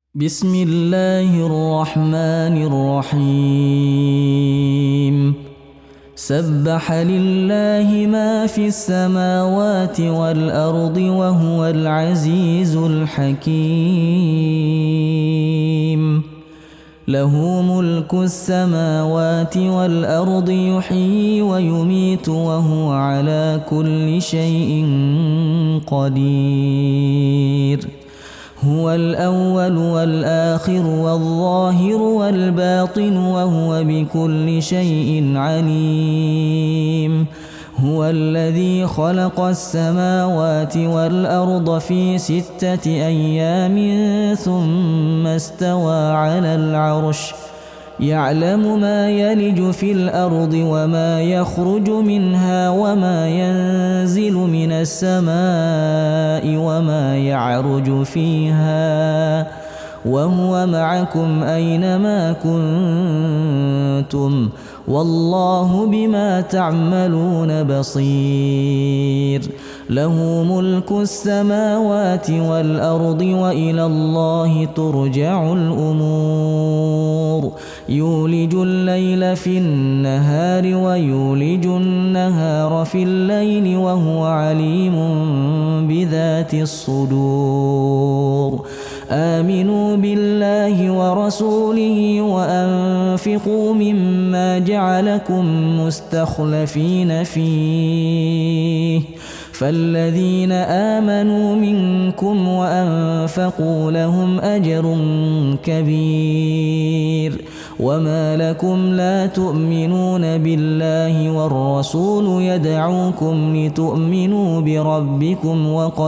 بسم الله الرحمن الرحيم سبح لله ما في السماوات والأرض وهو العزيز الحكيم له ملك السماوات والأرض يحيي ويميت وهو على كل شيء قدير هو الأول والآخر والظاهر والباطن وهو بكل شيء عليم هو الذي خلق السماوات والأرض في 6 أيام ثم استوى على العرش يعلم ما يلج في الأرض وما يخرج منها وما ينزل من السماء وما يعرج فيها وهو معكم أينما كنتم والله بما تعملون بصير له ملك السماوات والأرض وإلى الله ترجع الأمور يولج الليل في النهار ويولج النهار في الليل وهو عليم بذات الصدور آمنوا بالله ورسوله وأنفقوا مما جعلكم مستخلفين فيه فالذين آمنوا منكم وأنفقوا لهم أجر كبير وما لكم لا تؤمنون بالله والرسول يدعوكم لتؤمنوا بربكم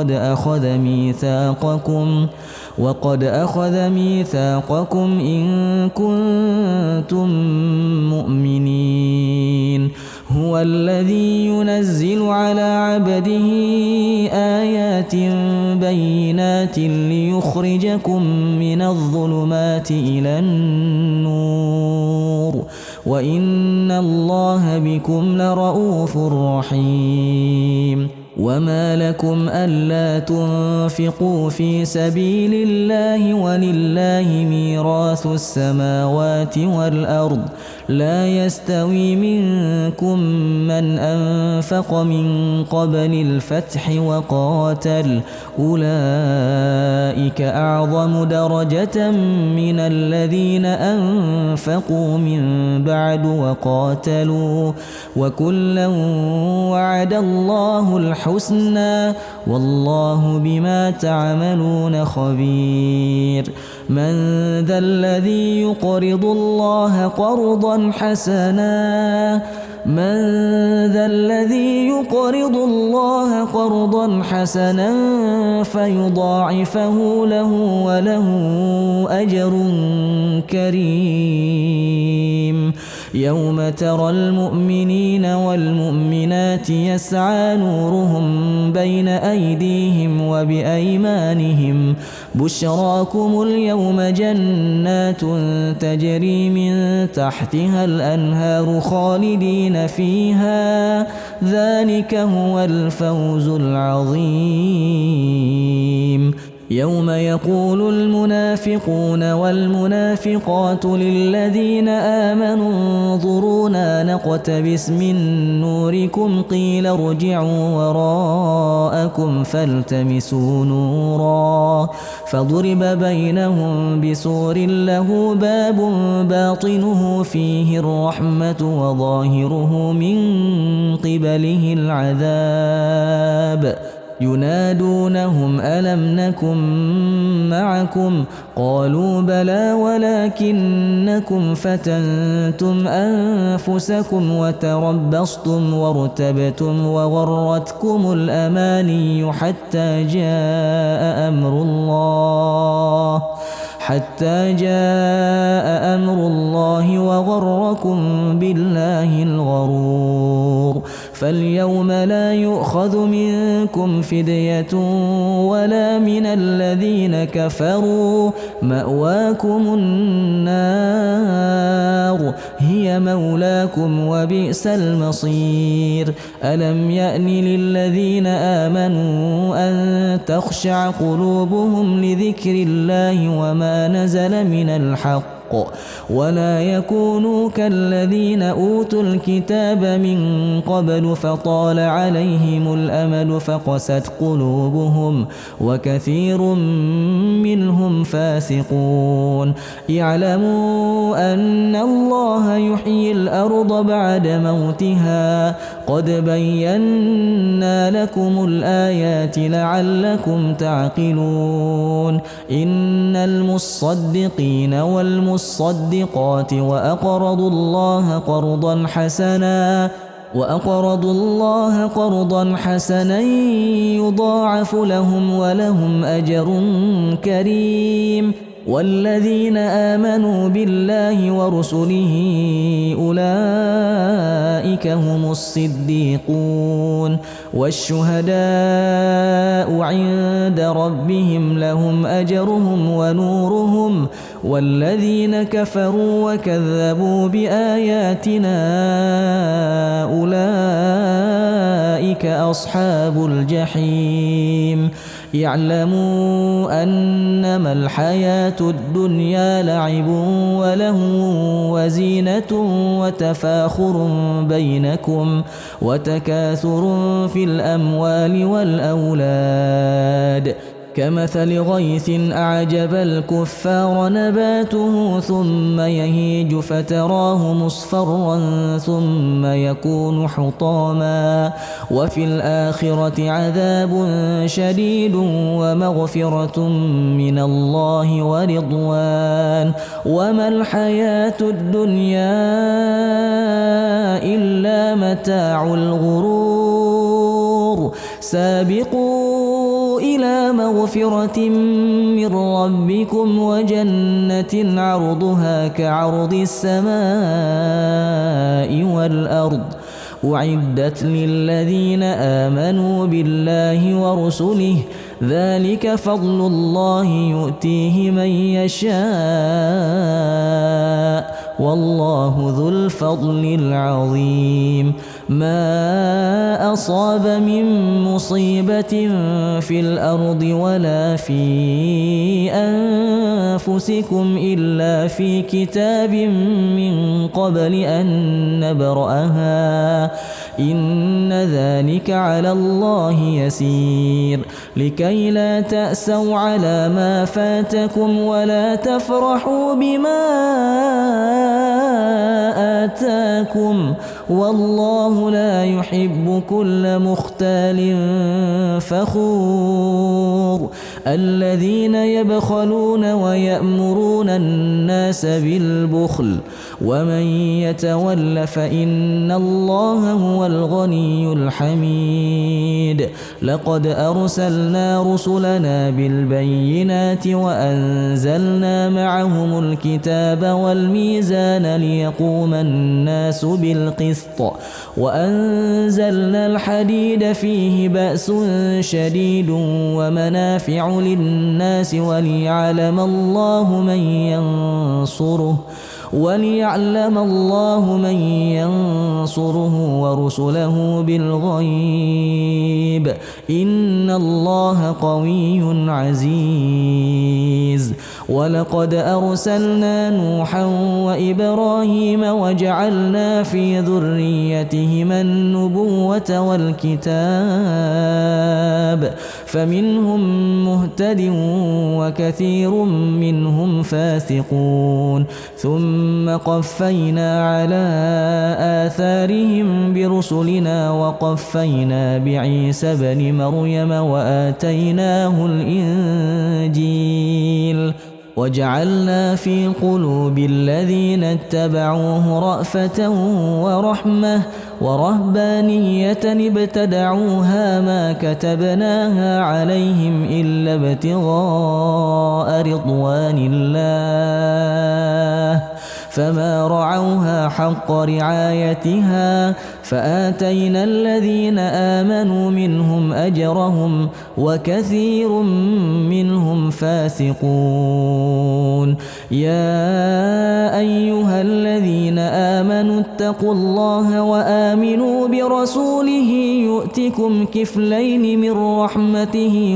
وقد أخذ ميثاقكم إن كنتم مؤمنين هو الذي ينزل على عبده آيات بينات ليخرجكم من الظلمات إلى النور وإن الله بكم لرؤوف رحيم وما لكم ألا تنفقوا في سبيل الله ولله ميراث السماوات والأرض لا يستوي منكم من أنفق من قبل الفتح وقاتل أولئك أعظم درجة من الذين أنفقوا من بعد وقاتلوا وكلا وعد الله الحسنى والله بما تعملون خبير من ذا الذي يقرض الله قرضا حسنا فيضاعفه له وله أجر كريم يوم ترى المؤمنين والمؤمنات يسعى نورهم بين أيديهم وبأيمانهم بشراكم اليوم جنات تجري من تحتها الأنهار خالدين فيها ذلك هو الفوز العظيم يوم يقول المنافقون والمنافقات للذين آمنوا انظرونا نقتبس من نوركم قيل ارجعوا وراءكم فالتمسوا نورا فضرب بينهم بسور له باب باطنه فيه الرحمة وظاهره من قبله العذاب ينادونهم ألم نكن معكم قالوا بلى ولكنكم فتنتم أنفسكم وتربصتم وارتبتم وغرتكم الأماني حتى جاء أمر الله وغركم بالله الغرور فاليوم لا يؤخذ منكم فدية ولا من الذين كفروا مأواكم النار هي مولاكم وبئس المصير ألم يأن للذين آمنوا أن تخشع قلوبهم لذكر الله وما نزل من الحق ولا يكونوا كالذين أوتوا الكتاب من قبل فطال عليهم الأمل فقست قلوبهم وكثير منهم فاسقون اعلموا أن الله يحيي الأرض بعد موتها قد بينا لكم الآيات لعلكم تعقلون إن المصدقين والمصدقات وأقرضوا الله قرضا حسنا يضاعف لهم ولهم أجر كريم والذين آمنوا بالله ورسله أولئك هم الصديقون والشهداء عند ربهم لهم أجرهم ونورهم والذين كفروا وكذبوا بآياتنا أولئك أصحاب الجحيم اعلموا أنما الحياة الدنيا لعب ولهو وزينة وتفاخر بينكم وتكاثر في الأموال والأولاد كمثل غيث أعجب الكفار نباته ثم يهيج فتراه مصفرا ثم يكون حطاما وفي الآخرة عذاب شديد ومغفرة من الله ورضوان وما الحياة الدنيا إلا متاع الغرور سابقوا إلى مغفرة من ربكم وجنة عرضها كعرض السماء والأرض أعدت للذين آمنوا بالله ورسله ذلك فضل الله يؤتيه من يشاء والله ذو الفضل العظيم ما أصاب من مصيبة في الأرض ولا في أنفسكم إلا في كتاب من قبل أن نبرأها إن ذلك على الله يسير لكي لا تأسوا على ما فاتكم ولا تفرحوا بما آتاكم والله لا يحب كل مختال فخور الذين يبخلون ويأمرون الناس بالبخل ومن يتول فإن الله هو الغني الحميد لقد أرسلنا رسلنا بالبينات وأنزلنا معهم الكتاب والميزان ليقوم الناس بالقسط وأنزلنا الحديد فيه بأس شديد ومنافع للناس وليعلم الله من ينصره ورسله بالغيب إن الله قوي عزيز ولقد أرسلنا نوحا وإبراهيم وجعلنا في ذريتهما النبوة والكتاب فمنهم مهتد وكثير منهم فاسقون ثم قفينا على آثارهم برسلنا وقفينا بعيسى بن مريم وآتيناه الإنجيل وجعلنا في قلوب الذين اتبعوه رأفة ورحمة ورهبانية ابتدعوها ما كتبناها عليهم إلا ابتغاء رضوان الله فما رعوها حق رعايتها فآتينا الذين آمنوا منهم أجرهم وكثير منهم فاسقون. يا أيها الذين آمنوا اتقوا الله وآمنوا برسوله يؤتكم كفلين من رحمته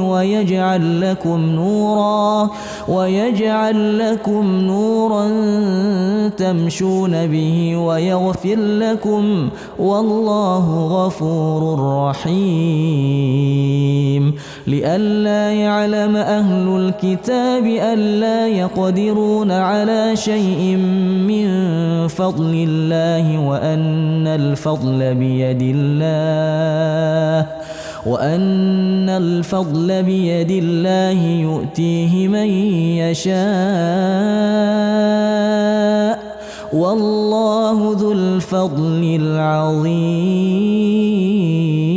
ويجعل لكم نورا تمشون به ويغفر لكم والله غفور رحيم. لئلا يعلم أهل الكتاب ألا يقدرون على شيء من فضل الله وأن الفضل بيد الله يؤتيه من يشاء والله ذو الفضل العظيم.